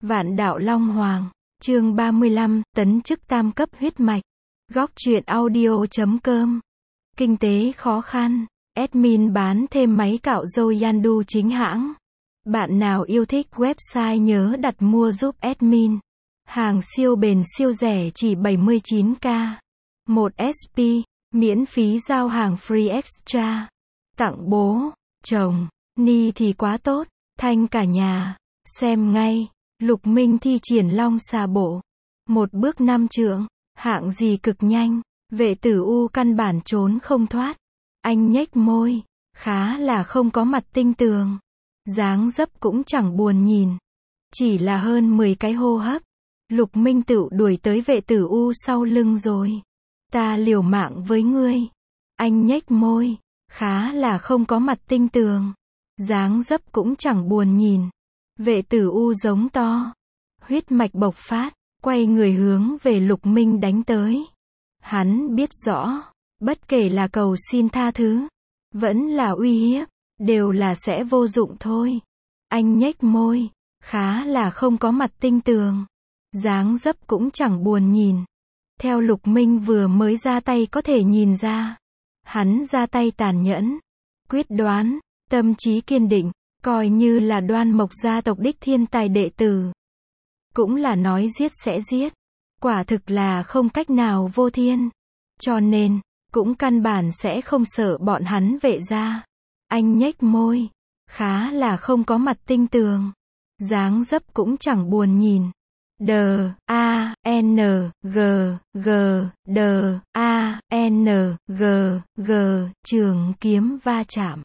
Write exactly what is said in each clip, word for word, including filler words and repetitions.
Vạn đạo Long Hoàng, chương ba mươi lăm, tấn chức tam cấp huyết mạch. Góc truyện audio chấm com. Kinh tế khó khăn, admin bán thêm máy cạo râu Yandu chính hãng. Bạn nào yêu thích website nhớ đặt mua giúp admin. Hàng siêu bền siêu rẻ chỉ bảy mươi chín k. một ét pê, miễn phí giao hàng free extra. Tặng bố, chồng, ni thì quá tốt, thanh cả nhà. Xem ngay, Lục Minh thi triển long xà bộ. Một bước năm trượng, hạng gì cực nhanh, vệ tử U căn bản trốn không thoát. Anh nhếch môi, khá là không có mặt tinh tường. Dáng dấp cũng chẳng buồn nhìn. Chỉ là hơn mười cái hô hấp. Lục Minh tự đuổi tới vệ tử U sau lưng rồi. Ta liều mạng với ngươi. Anh nhếch môi, khá là không có mặt tinh tường. Dáng dấp cũng chẳng buồn nhìn. Vệ tử U giống to. Huyết mạch bộc phát, quay người hướng về Lục Minh đánh tới. Hắn biết rõ, bất kể là cầu xin tha thứ, vẫn là uy hiếp, đều là sẽ vô dụng thôi. Anh nhếch môi, khá là không có mặt tinh tường. Dáng dấp cũng chẳng buồn nhìn. Theo Lục Minh vừa mới ra tay có thể nhìn ra. Hắn ra tay tàn nhẫn, quyết đoán, tâm trí kiên định, coi như là Đoan Mộc gia tộc đích thiên tài đệ tử. Cũng là nói giết sẽ giết. Quả thực là không cách nào vô thiên. Cho nên, cũng căn bản sẽ không sợ bọn hắn vệ gia. Anh nhếch môi, khá là không có mặt tinh tường. Dáng dấp cũng chẳng buồn nhìn. D, A, N, G, G, D, A, N, G, G, trường kiếm va chạm.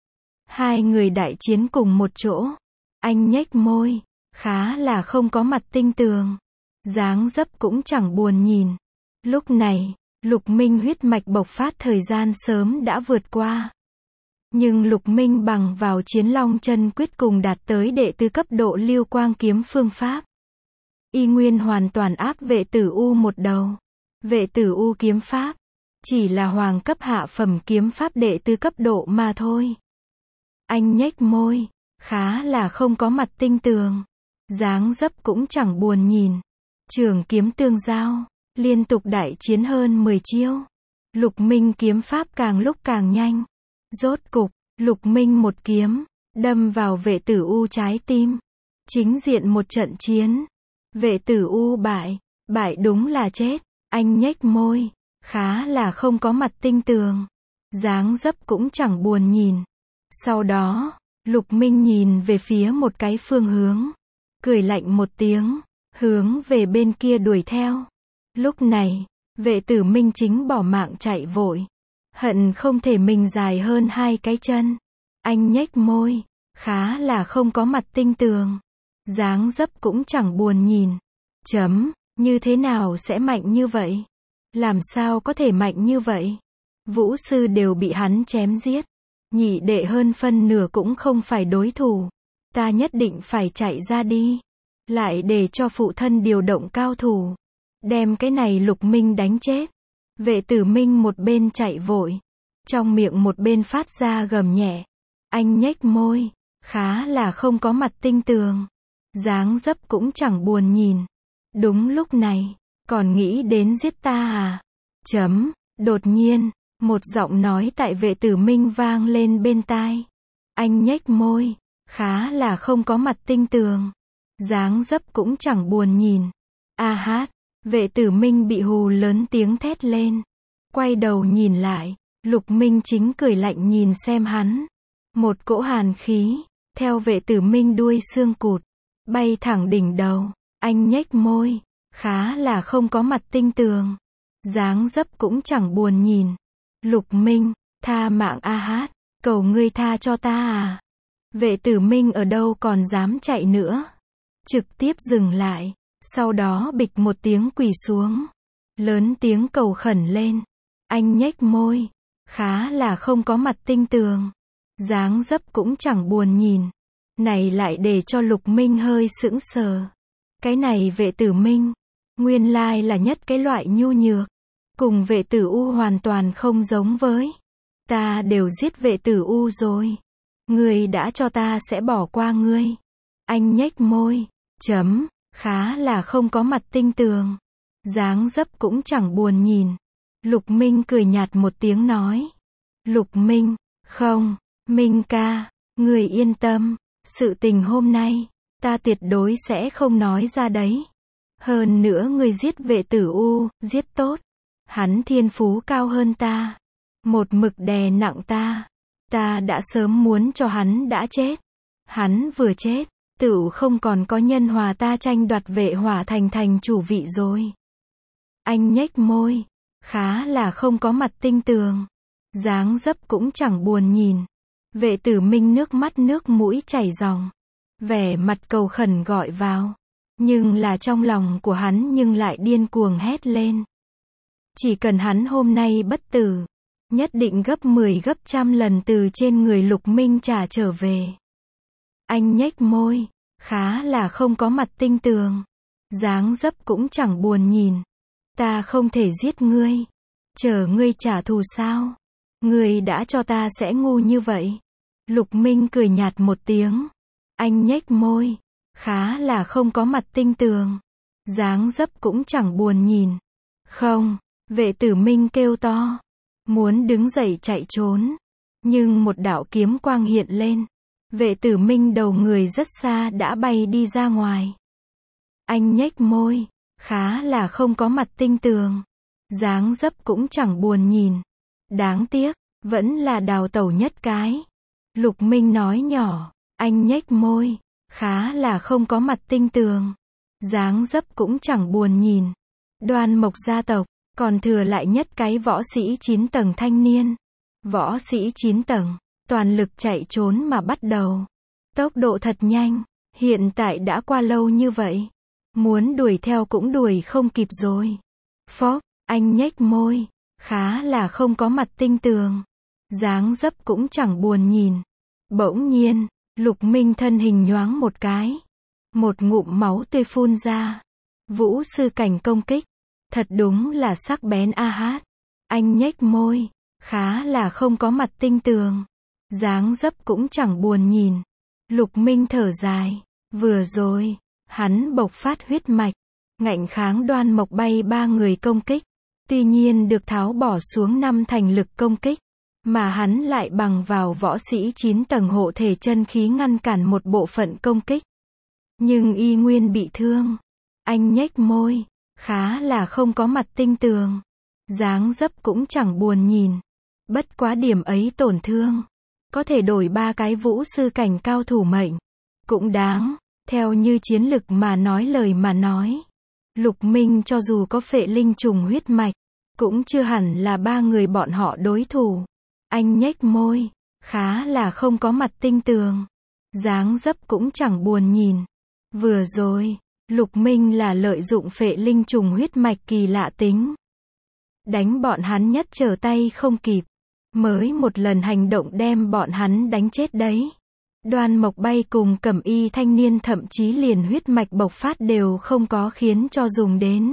Hai người đại chiến cùng một chỗ. Anh nhếch môi, khá là không có mặt tinh tường. Dáng dấp cũng chẳng buồn nhìn. Lúc này, Lục Minh huyết mạch bộc phát thời gian sớm đã vượt qua. Nhưng Lục Minh bằng vào Chiến Long Chân Quyết cùng đạt tới đệ tứ cấp độ Lưu Quang kiếm phương pháp. Y nguyên hoàn toàn áp vệ tử U một đầu. Vệ tử U kiếm pháp, chỉ là hoàng cấp hạ phẩm kiếm pháp đệ tứ cấp độ mà thôi. Anh nhếch môi, khá là không có mặt tinh tường. Dáng dấp cũng chẳng buồn nhìn. Trường kiếm tương giao, liên tục đại chiến hơn mười chiêu. Lục Minh kiếm pháp càng lúc càng nhanh. Rốt cục, Lục Minh một kiếm, đâm vào vệ tử U trái tim. Chính diện một trận chiến. Vệ tử U bại, bại đúng là chết. Anh nhếch môi, khá là không có mặt tinh tường. Dáng dấp cũng chẳng buồn nhìn. Sau đó, Lục Minh nhìn về phía một cái phương hướng. Cười lạnh một tiếng, hướng về bên kia đuổi theo. Lúc này, vệ tử Minh chính bỏ mạng chạy vội. Hận không thể mình dài hơn hai cái chân. Anh nhếch môi, khá là không có mặt tinh tường. Dáng dấp cũng chẳng buồn nhìn. Chấm, như thế nào sẽ mạnh như vậy? Làm sao có thể mạnh như vậy? Vũ sư đều bị hắn chém giết. Nhị đệ hơn phân nửa cũng không phải đối thủ. Ta nhất định phải chạy ra đi. Lại để cho phụ thân điều động cao thủ. Đem cái này Lục Minh đánh chết. Vệ tử Minh một bên chạy vội. Trong miệng một bên phát ra gầm nhẹ. Anh nhếch môi, khá là không có mặt tinh tường. Dáng dấp cũng chẳng buồn nhìn. Đúng lúc này, còn nghĩ đến giết ta à? Chấm, đột nhiên, một giọng nói tại vệ tử Minh vang lên bên tai. Anh nhếch môi, khá là không có mặt tinh tường. Dáng dấp cũng chẳng buồn nhìn. A hát, vệ tử Minh bị hù lớn tiếng thét lên. Quay đầu nhìn lại, Lục Minh chính cười lạnh nhìn xem hắn. Một cỗ hàn khí, theo vệ tử Minh đuôi xương cụt, bay thẳng đỉnh đầu. Anh nhếch môi, khá là không có mặt tinh tường. Dáng dấp cũng chẳng buồn nhìn. Lục Minh, tha mạng a hát, cầu ngươi tha cho ta à. Vệ tử Minh ở đâu còn dám chạy nữa. Trực tiếp dừng lại, sau đó bịch một tiếng quỳ xuống. Lớn tiếng cầu khẩn lên. Anh nhếch môi, khá là không có mặt tinh tường. Dáng dấp cũng chẳng buồn nhìn. Này lại để cho Lục Minh hơi sững sờ. Cái này vệ tử Minh, nguyên lai là nhất cái loại nhu nhược. Cùng vệ tử U hoàn toàn không giống với. Ta đều giết vệ tử U rồi. Ngươi đã cho ta sẽ bỏ qua ngươi. Anh nhếch môi, chấm, khá là không có mặt tinh tường. Dáng dấp cũng chẳng buồn nhìn. Lục Minh cười nhạt một tiếng nói. Lục Minh, không, Minh ca, người yên tâm, sự tình hôm nay, ta tuyệt đối sẽ không nói ra đấy. Hơn nữa người giết vệ tử U, giết tốt. Hắn thiên phú cao hơn ta. Một mực đè nặng ta. Ta đã sớm muốn cho hắn đã chết. Hắn vừa chết, tựu không còn có nhân hòa ta tranh đoạt vệ hỏa thành thành chủ vị rồi. Anh nhếch môi, khá là không có mặt tinh tường. Dáng dấp cũng chẳng buồn nhìn. Vệ tử Minh nước mắt nước mũi chảy ròng. Vẻ mặt cầu khẩn gọi vào. Nhưng là trong lòng của hắn nhưng lại điên cuồng hét lên. Chỉ cần hắn hôm nay bất tử, nhất định gấp mười gấp trăm lần từ trên người Lục Minh trả trở về. Anh nhếch môi, khá là không có mặt tinh tường. Dáng dấp cũng chẳng buồn nhìn. Ta không thể giết ngươi. Chờ ngươi trả thù sao? Ngươi đã cho ta sẽ ngu như vậy. Lục Minh cười nhạt một tiếng. Anh nhếch môi, khá là không có mặt tinh tường. Dáng dấp cũng chẳng buồn nhìn. Không, vệ tử Minh kêu to. Muốn đứng dậy chạy trốn. Nhưng một đạo kiếm quang hiện lên. Vệ tử Minh đầu người rất xa đã bay đi ra ngoài. Anh nhếch môi, khá là không có mặt tinh tường. Dáng dấp cũng chẳng buồn nhìn. Đáng tiếc, vẫn là đào tẩu nhất cái. Lục Minh nói nhỏ, anh nhếch môi, khá là không có mặt tinh tường. Dáng dấp cũng chẳng buồn nhìn. Đoan Mộc gia tộc, còn thừa lại nhất cái võ sĩ chín tầng thanh niên. Võ sĩ chín tầng, toàn lực chạy trốn mà bắt đầu. Tốc độ thật nhanh, hiện tại đã qua lâu như vậy. Muốn đuổi theo cũng đuổi không kịp rồi. Phốc, anh nhếch môi, khá là không có mặt tinh tường. Dáng dấp cũng chẳng buồn nhìn. Bỗng nhiên, Lục Minh thân hình nhoáng một cái. Một ngụm máu tươi phun ra. Vũ sư cảnh công kích. Thật đúng là sắc bén a hát. Anh nhếch môi, khá là không có mặt tinh tường. Dáng dấp cũng chẳng buồn nhìn. Lục Minh thở dài. Vừa rồi, hắn bộc phát huyết mạch. Ngạnh kháng Đoan Mộc bay ba người công kích. Tuy nhiên được tháo bỏ xuống năm thành lực công kích. Mà hắn lại bằng vào võ sĩ chín tầng hộ thể chân khí ngăn cản một bộ phận công kích. Nhưng y nguyên bị thương. Anh nhếch môi, khá là không có mặt tinh tường. Dáng dấp cũng chẳng buồn nhìn. Bất quá điểm ấy tổn thương. Có thể đổi ba cái vũ sư cảnh cao thủ mệnh. Cũng đáng, theo như chiến lực mà nói lời mà nói. Lục Minh cho dù có phệ linh trùng huyết mạch, cũng chưa hẳn là ba người bọn họ đối thủ. Anh nhếch môi, khá là không có mặt tinh tường. Dáng dấp cũng chẳng buồn nhìn. Vừa rồi, Lục Minh là lợi dụng phệ linh trùng huyết mạch kỳ lạ tính. Đánh bọn hắn nhất trở tay không kịp. Mới một lần hành động đem bọn hắn đánh chết đấy. Đoan Mộc bay cùng Cẩm Y thanh niên thậm chí liền huyết mạch bộc phát đều không có khiến cho dùng đến.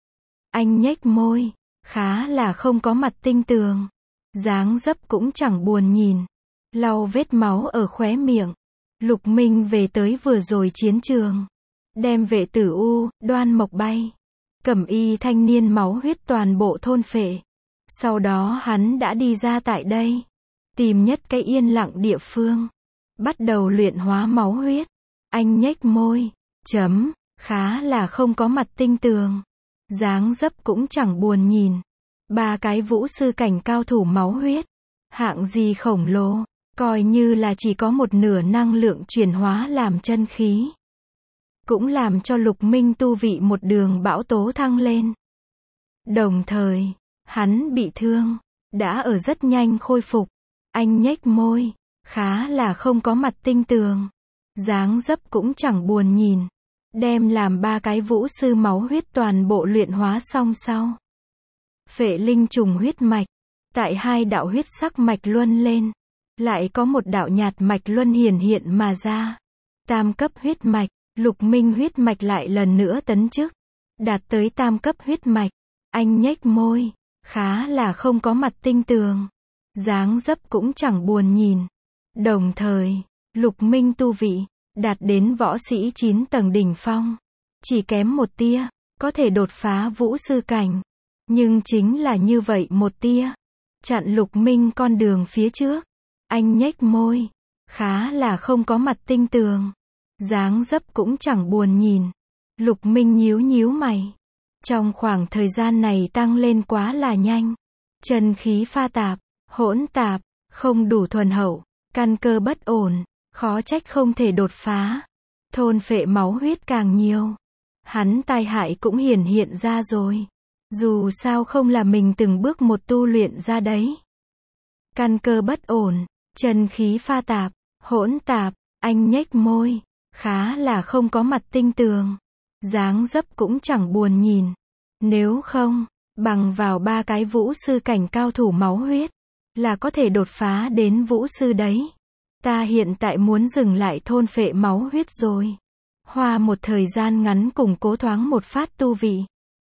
Anh nhếch môi, khá là không có mặt tinh tường. Dáng dấp cũng chẳng buồn nhìn. Lau vết máu ở khóe miệng. Lục Minh về tới vừa rồi chiến trường. Đem vệ tử U, Đoan Mộc bay. Cẩm Y thanh niên máu huyết toàn bộ thôn phệ. Sau đó hắn đã đi ra tại đây. Tìm nhất cái yên lặng địa phương. Bắt đầu luyện hóa máu huyết. Anh nhếch môi. Chấm. Khá là không có mặt tinh tường. Dáng dấp cũng chẳng buồn nhìn. Ba cái vũ sư cảnh cao thủ máu huyết. Hạng gì khổng lồ. Coi như là chỉ có một nửa năng lượng chuyển hóa làm chân khí. Cũng làm cho Lục Minh tu vị một đường bão tố thăng lên. Đồng thời, hắn bị thương. Đã ở rất nhanh khôi phục. Anh nhếch môi. Khá là không có mặt tinh tường. Dáng dấp cũng chẳng buồn nhìn. Đem làm ba cái vũ sư máu huyết toàn bộ luyện hóa xong sau. Phệ linh trùng huyết mạch. Tại hai đạo huyết sắc mạch luân lên. Lại có một đạo nhạt mạch luân hiển hiện mà ra. Tam cấp huyết mạch. Lục Minh huyết mạch lại lần nữa tấn chức. Đạt tới tam cấp huyết mạch. Anh nhếch môi. Khá là không có mặt tinh tường. Dáng dấp cũng chẳng buồn nhìn. Đồng thời, Lục Minh tu vị. đạt đến võ sĩ chín tầng đỉnh phong. Chỉ kém một tia, có thể đột phá vũ sư cảnh. Nhưng chính là như vậy một tia, chặn Lục Minh con đường phía trước. Anh nhếch môi, khá là không có mặt tinh tường. Dáng dấp cũng chẳng buồn nhìn. Lục Minh nhíu nhíu mày. Trong khoảng thời gian này tăng lên quá là nhanh. Chân khí pha tạp, hỗn tạp, không đủ thuần hậu, căn cơ bất ổn, khó trách không thể đột phá. Thôn phệ máu huyết càng nhiều, hắn tai hại cũng hiển hiện ra rồi. Dù sao không là mình từng bước một tu luyện ra đấy. Căn cơ bất ổn, chân khí pha tạp, hỗn tạp, anh nhếch môi, khá là không có mặt tinh tường. Dáng dấp cũng chẳng buồn nhìn. Nếu không, bằng vào ba cái vũ sư cảnh cao thủ máu huyết, là có thể đột phá đến vũ sư đấy. Ta hiện tại muốn dừng lại thôn phệ máu huyết rồi. Hoa một thời gian ngắn củng cố thoáng một phát tu vị.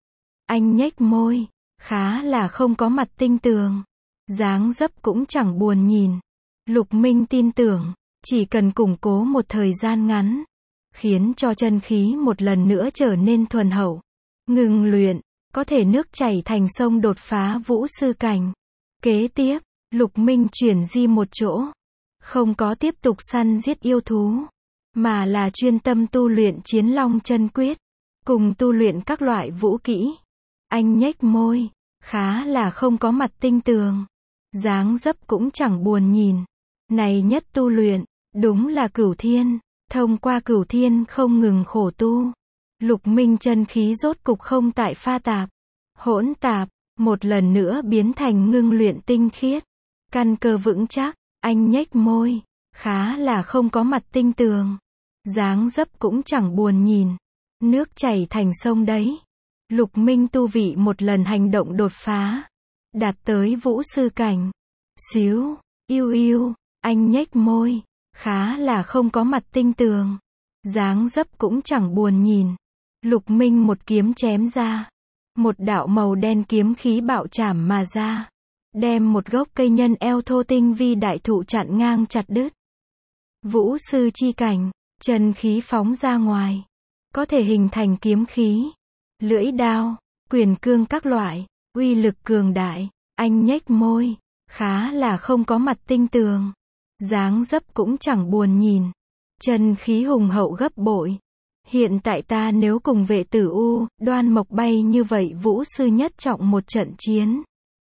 Anh nhếch môi, khá là không có mặt tinh tường. Dáng dấp cũng chẳng buồn nhìn. Lục Minh tin tưởng, chỉ cần củng cố một thời gian ngắn, khiến cho chân khí một lần nữa trở nên thuần hậu. Ngừng luyện, có thể nước chảy thành sông đột phá vũ sư cảnh. Kế tiếp, Lục Minh chuyển di một chỗ. Không có tiếp tục săn giết yêu thú, mà là chuyên tâm tu luyện Chiến Long Chân Quyết, cùng tu luyện các loại vũ kỹ. Anh nhếch môi, khá là không có mặt tinh tường. Dáng dấp cũng chẳng buồn nhìn. Này nhất tu luyện, đúng là cửu thiên. Thông qua cửu thiên không ngừng khổ tu. Lục Minh chân khí rốt cục không tại pha tạp, hỗn tạp, một lần nữa biến thành ngưng luyện tinh khiết. Căn cơ vững chắc, anh nhếch môi, khá là không có mặt tinh tường. Dáng dấp cũng chẳng buồn nhìn. Nước chảy thành sông đấy. Lục Minh tu vị một lần hành động đột phá, đạt tới vũ sư cảnh. Xíu, yêu yêu, anh nhếch môi, khá là không có mặt tinh tường. Dáng dấp cũng chẳng buồn nhìn. Lục Minh một kiếm chém ra. Một đạo màu đen kiếm khí bạo chảm mà ra. Đem một gốc cây nhân eo thô tinh vi đại thụ chặn ngang chặt đứt. Vũ sư chi cảnh, chân khí phóng ra ngoài. Có thể hình thành kiếm khí, lưỡi đao, quyền cương các loại, uy lực cường đại. Anh nhếch môi, khá là không có mặt tinh tường. Dáng dấp cũng chẳng buồn nhìn. Chân khí hùng hậu gấp bội. Hiện tại ta nếu cùng vệ tử U, Đoan Mộc bay như vậy vũ sư nhất trọng một trận chiến.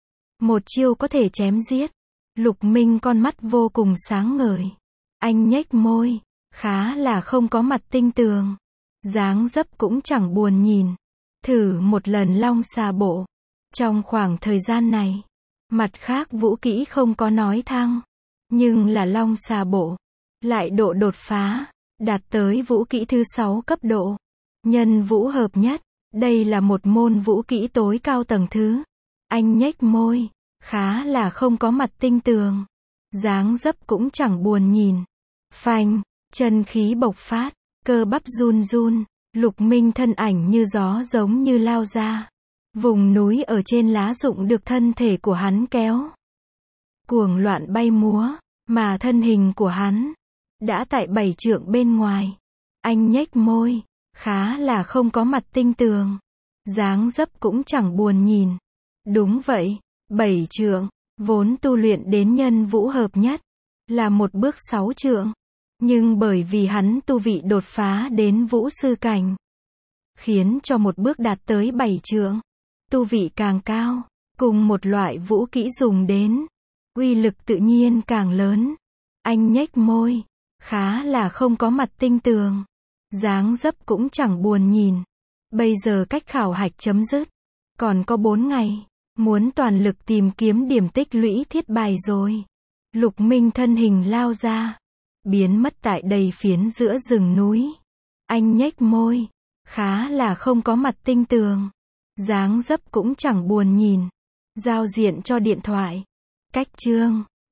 Một chiêu có thể chém giết. Lục Minh con mắt vô cùng sáng ngời. Anh nhếch môi, khá là không có mặt tinh tường. Dáng dấp cũng chẳng buồn nhìn. Thử một lần long xà bộ. Trong khoảng thời gian này, mặt khác vũ kỹ không có nói thăng. Nhưng là long xà bộ, lại độ đột phá, đạt tới vũ kỹ thứ sáu cấp độ. Nhân vũ hợp nhất, đây là một môn vũ kỹ tối cao tầng thứ. Anh nhếch môi, khá là không có mặt tinh tường. Dáng dấp cũng chẳng buồn nhìn. Phanh, chân khí bộc phát, cơ bắp run run, Lục Minh thân ảnh như gió giống như lao ra. Vùng núi ở trên lá rụng được thân thể của hắn kéo. Cuồng loạn bay múa, mà thân hình của hắn đã tại bảy trượng bên ngoài. Anh nhếch môi, khá là không có mặt tinh tường. Dáng dấp cũng chẳng buồn nhìn. Đúng vậy, bảy trượng, vốn tu luyện đến nhân vũ hợp nhất, là một bước sáu trượng. Nhưng bởi vì hắn tu vị đột phá đến vũ sư cảnh, khiến cho một bước đạt tới bảy trượng. Tu vị càng cao, cùng một loại vũ kỹ dùng đến, uy lực tự nhiên càng lớn. Anh nhếch môi, khá là không có mặt tinh tường. Dáng dấp cũng chẳng buồn nhìn. Bây giờ cách khảo hạch chấm dứt, còn có bốn ngày, muốn toàn lực tìm kiếm điểm tích lũy thiết bài rồi. Lục Minh thân hình lao ra, biến mất tại đầy phiến giữa rừng núi. Anh nhếch môi, khá là không có mặt tinh tường. Dáng dấp cũng chẳng buồn nhìn. Giao diện cho điện thoại. Cách chương